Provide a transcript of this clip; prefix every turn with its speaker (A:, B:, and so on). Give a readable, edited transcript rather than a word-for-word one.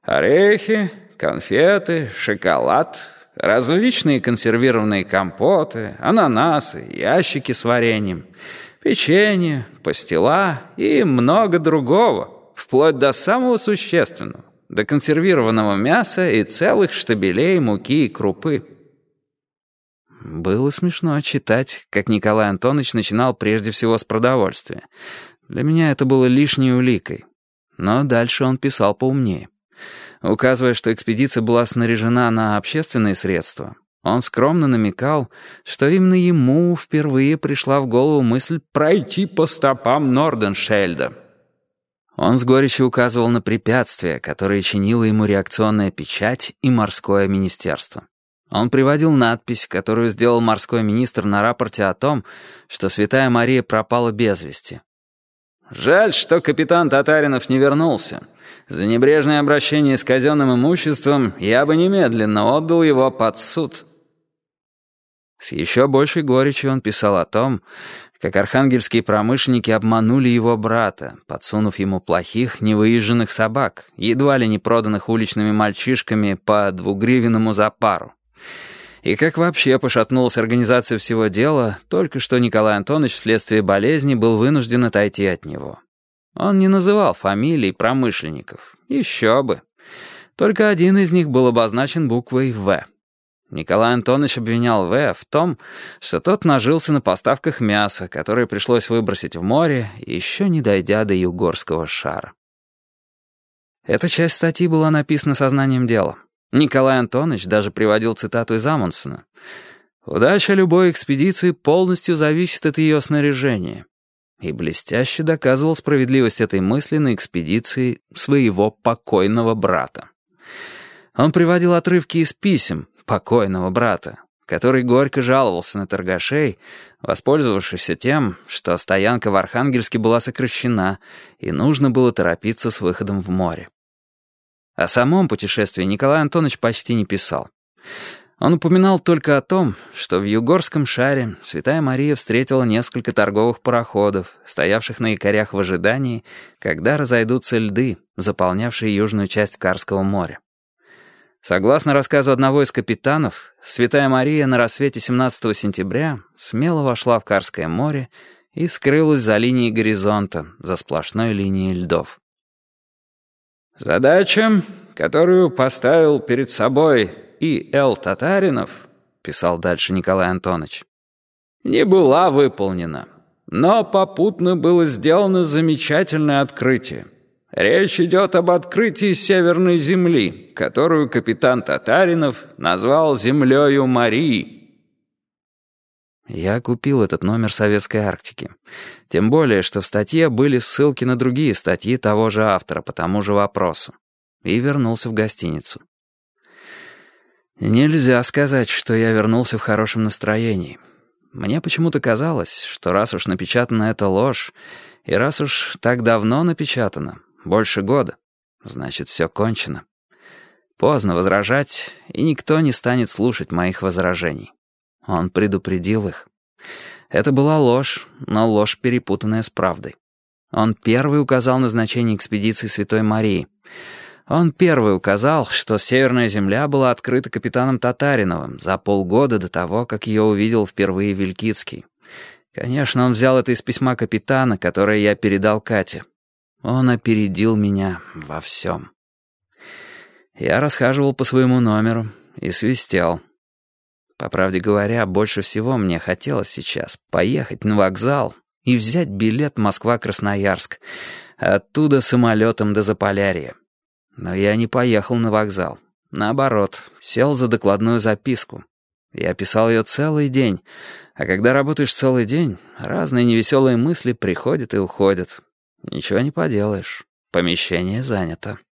A: Орехи, конфеты, шоколад, различные консервированные компоты, ананасы, ящики с вареньем, печенье, пастила и много другого, вплоть до самого существенного, до консервированного мяса и целых штабелей муки и крупы. Было смешно читать, как Николай Антонович начинал прежде всего с продовольствия. Для меня это было лишней уликой. Но дальше он писал поумнее. Указывая, что экспедиция была снаряжена на общественные средства, он скромно намекал, что именно ему впервые пришла в голову мысль пройти по стопам Норденшельда. Он с горечью указывал на препятствия, которые чинила ему реакционная печать и морское министерство. Он приводил надпись, которую сделал морской министр на рапорте о том, что Святая Мария пропала без вести. «Жаль, что капитан Татаринов не вернулся. За небрежное обращение с казенным имуществом я бы немедленно отдал его под суд». С еще большей горечью он писал о том, как архангельские промышленники обманули его брата, подсунув ему плохих, невыезженных собак, едва ли не проданных уличными мальчишками по 2 гривенному за пару. И как вообще пошатнулась организация всего дела, только что Николай Антонович вследствие болезни был вынужден отойти от него. Он не называл фамилий промышленников. Еще бы. Только один из них был обозначен буквой «В». Николай Антонович обвинял В. в том, что тот нажился на поставках мяса, которое пришлось выбросить в море, еще не дойдя до Югорского шара. Эта часть статьи была написана сознанием дела. Николай Антонович даже приводил цитату из Амундсена. «Удача любой экспедиции полностью зависит от ее снаряжения». И блестяще доказывал справедливость этой мысли на экспедиции своего покойного брата. Он приводил отрывки из писем покойного брата, который горько жаловался на торгашей, воспользовавшихся тем, что стоянка в Архангельске была сокращена, и нужно было торопиться с выходом в море. О самом путешествии Николай Антонович почти не писал. Он упоминал только о том, что в Югорском шаре Святая Мария встретила несколько торговых пароходов, стоявших на якорях в ожидании, когда разойдутся льды, заполнявшие южную часть Карского моря. Согласно рассказу одного из капитанов, Святая Мария на рассвете 17 сентября смело вошла в Карское море и скрылась за линией горизонта, за сплошной линией льдов. «Задача, которую поставил перед собой И.Л. Татаринов, — писал дальше Николай Антонович, — не была выполнена, но попутно было сделано замечательное открытие. Речь идет об открытии Северной Земли, которую капитан Татаринов назвал «Землею Марии». Я купил этот номер «Советской Арктики». Тем более, что в статье были ссылки на другие статьи того же автора по тому же вопросу. И вернулся в гостиницу. Нельзя сказать, что я вернулся в хорошем настроении. Мне почему-то казалось, что раз уж напечатана эта ложь, и раз уж так давно напечатано, больше года, значит, все кончено. Поздно возражать, и никто не станет слушать моих возражений. Он предупредил их. Это была ложь, но ложь, перепутанная с правдой. Он первый указал назначение экспедиции Святой Марии. Он первый указал, что Северная Земля была открыта капитаном Татариновым за полгода до того, как ее увидел впервые Вилькицкий. Конечно, он взял это из письма капитана, которое я передал Кате. Он опередил меня во всем. Я расхаживал по своему номеру и свистел. По правде говоря, больше всего мне хотелось сейчас поехать на вокзал и взять билет Москва-Красноярск, оттуда самолетом до Заполярья. Но я не поехал на вокзал. Наоборот, сел за докладную записку. Я писал ее целый день, а когда работаешь целый день, разные невеселые мысли приходят и уходят. Ничего не поделаешь, помещение занято.